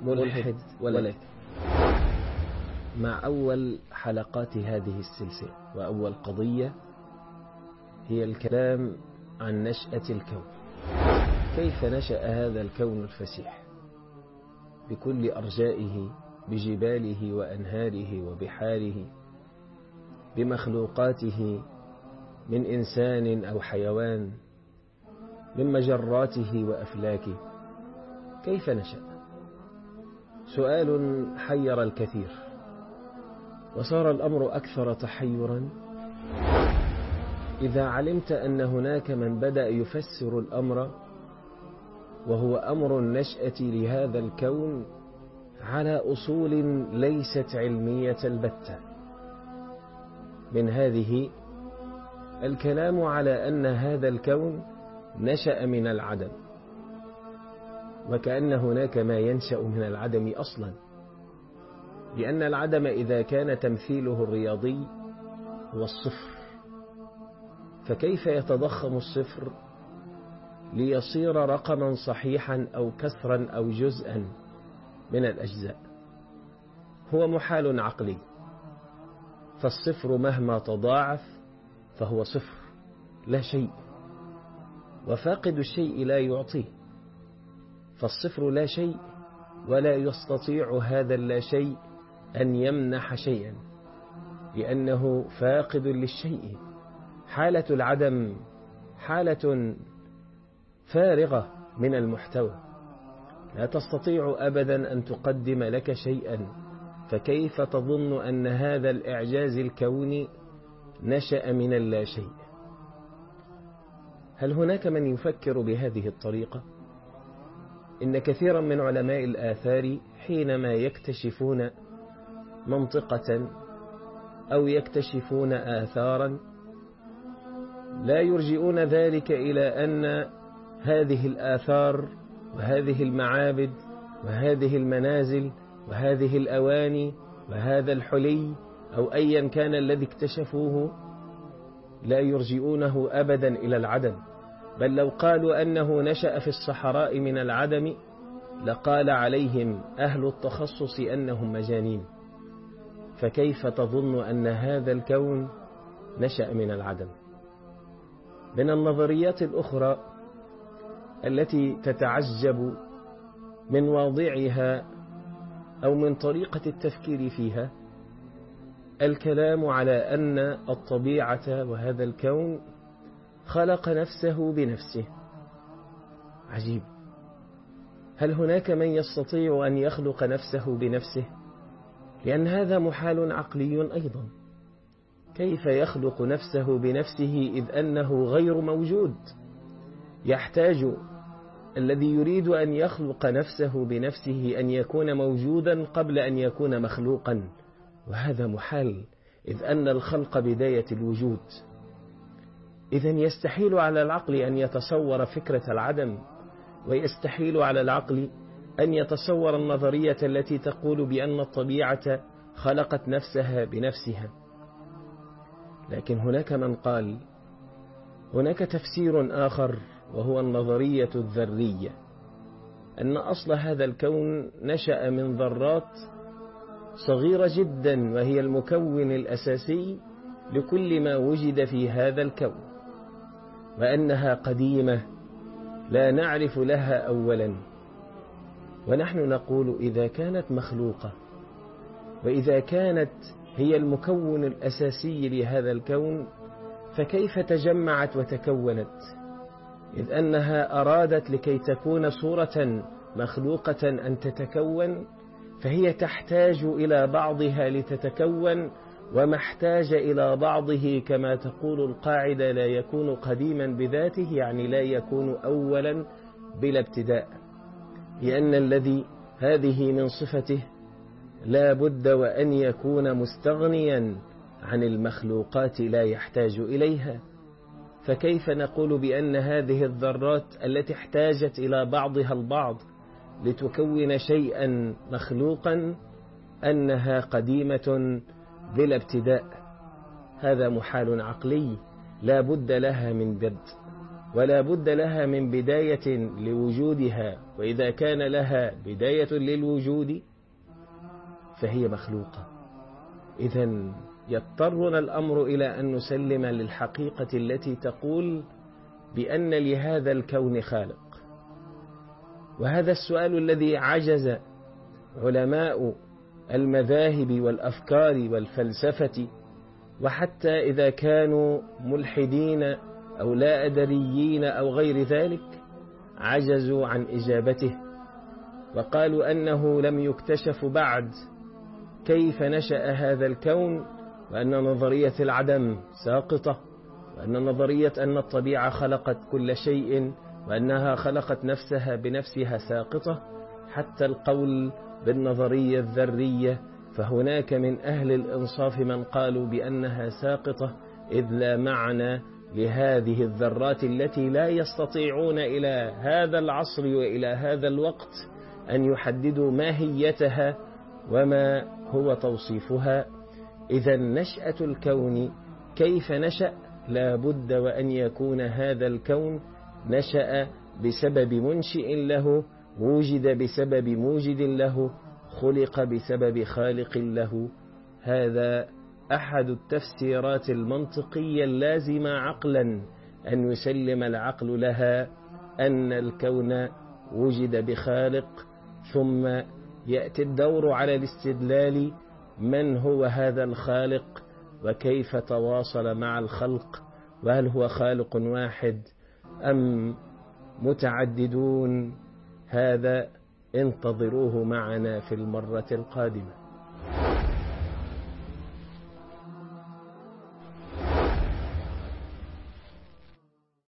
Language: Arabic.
ملحد ولك. مع أول حلقات هذه السلسلة وأول قضية هي الكلام عن نشأة الكون. كيف نشأ هذا الكون الفسيح بكل أرجائه، بجباله وأنهاره وبحاره، بمخلوقاته من إنسان أو حيوان، من مجراته وأفلاكه. كيف نشأ؟ سؤال حير الكثير، وصار الأمر أكثر تحيرا إذا علمت أن هناك من بدأ يفسر الأمر، وهو أمر النشأة لهذا الكون، على أصول ليست علمية البتة. من هذه الكلام على أن هذا الكون نشأ من العدم، وكأن هناك ما ينشأ من العدم أصلا، لأن العدم إذا كان تمثيله الرياضي هو الصفر، فكيف يتضخم الصفر ليصير رقما صحيحا أو كسرا أو جزءا من الأجزاء؟ هو محال عقلي، فالصفر مهما تضاعف فهو صفر، لا شيء، وفاقد الشيء لا يعطيه، فالصفر لا شيء، ولا يستطيع هذا اللا شيء أن يمنح شيئا، لأنه فاقد للشيء. حالة العدم حالة فارغة من المحتوى، لا تستطيع أبدا أن تقدم لك شيئا، فكيف تظن أن هذا الإعجاز الكوني نشأ من اللا شيء؟ هل هناك من يفكر بهذه الطريقة؟ إن كثيرا من علماء الآثار حينما يكتشفون منطقة أو يكتشفون آثارا لا يرجئون ذلك إلى أن هذه الآثار وهذه المعابد وهذه المنازل وهذه الأواني وهذا الحلي أو أيا كان الذي اكتشفوه، لا يرجئونه أبدا إلى العدم، بل لو قالوا أنه نشأ في الصحراء من العدم لقال عليهم أهل التخصص أنهم مجانين. فكيف تظن أن هذا الكون نشأ من العدم؟ من النظريات الأخرى التي تتعجب من واضعها أو من طريقة التفكير فيها الكلام على أن الطبيعة وهذا الكون خلق نفسه بنفسه. عجيب، هل هناك من يستطيع أن يخلق نفسه بنفسه؟ لأن هذا محال عقلي أيضا. كيف يخلق نفسه بنفسه إذ أنه غير موجود؟ يحتاج الذي يريد أن يخلق نفسه بنفسه أن يكون موجودا قبل أن يكون مخلوقا، وهذا محال إذ أن الخلق بداية الوجود. إذن يستحيل على العقل أن يتصور فكرة العدم، ويستحيل على العقل أن يتصور النظرية التي تقول بأن الطبيعة خلقت نفسها بنفسها. لكن هناك من قال هناك تفسير آخر، وهو النظرية الذرية، أن أصل هذا الكون نشأ من ذرات صغيرة جدا، وهي المكون الأساسي لكل ما وجد في هذا الكون، وأنها قديمة لا نعرف لها أولا. ونحن نقول إذا كانت مخلوقة، وإذا كانت هي المكون الأساسي لهذا الكون، فكيف تجمعت وتكونت؟ إذ أنها أرادت لكي تكون صورة مخلوقة أن تتكون، فهي تحتاج إلى بعضها لتتكون، وما احتاج إلى بعضه كما تقول القاعدة لا يكون قديما بذاته، يعني لا يكون أولا بلا ابتداء، لأن الذي هذه من صفته لا بد وأن يكون مستغنيا عن المخلوقات لا يحتاج إليها. فكيف نقول بأن هذه الذرات التي احتاجت إلى بعضها البعض لتكون شيئا مخلوقا أنها قديمة بلا ابتداء؟ هذا محال عقلي لا بد لها من بدء. ولا بد لها من بداية لوجودها، وإذا كان لها بداية للوجود فهي مخلوقة. إذن يضطرنا الأمر إلى أن نسلم للحقيقة التي تقول بأن لهذا الكون خالق. وهذا السؤال الذي عجز علماء المذاهب والأفكار والفلسفة، وحتى إذا كانوا ملحدين أو لا أدريين أو غير ذلك، عجزوا عن إجابته، وقالوا أنه لم يكتشف بعد كيف نشأ هذا الكون، وأن نظرية العدم ساقطة، وأن نظرية أن الطبيعة خلقت كل شيء وأنها خلقت نفسها بنفسها ساقطة، حتى القول بالنظرية الذرية فهناك من أهل الإنصاف من قالوا بأنها ساقطة، إذ لا معنى لهذه الذرات التي لا يستطيعون إلى هذا العصر وإلى هذا الوقت أن يحددوا ماهيتها وما هو توصيفها. إذا نشأة الكون كيف نشأ؟ لا بد وأن يكون هذا الكون نشأ بسبب منشئ له، وجد بسبب موجد له، خلق بسبب خالق له. هذا أحد التفسيرات المنطقية اللازمة عقلا أن يسلم العقل لها، أن الكون وجد بخالق، ثم يأتي الدور على الاستدلال من هو هذا الخالق وكيف تواصل مع الخلق، وهل هو خالق واحد أم متعددون. هذا انتظروه معنا في المرة القادمة.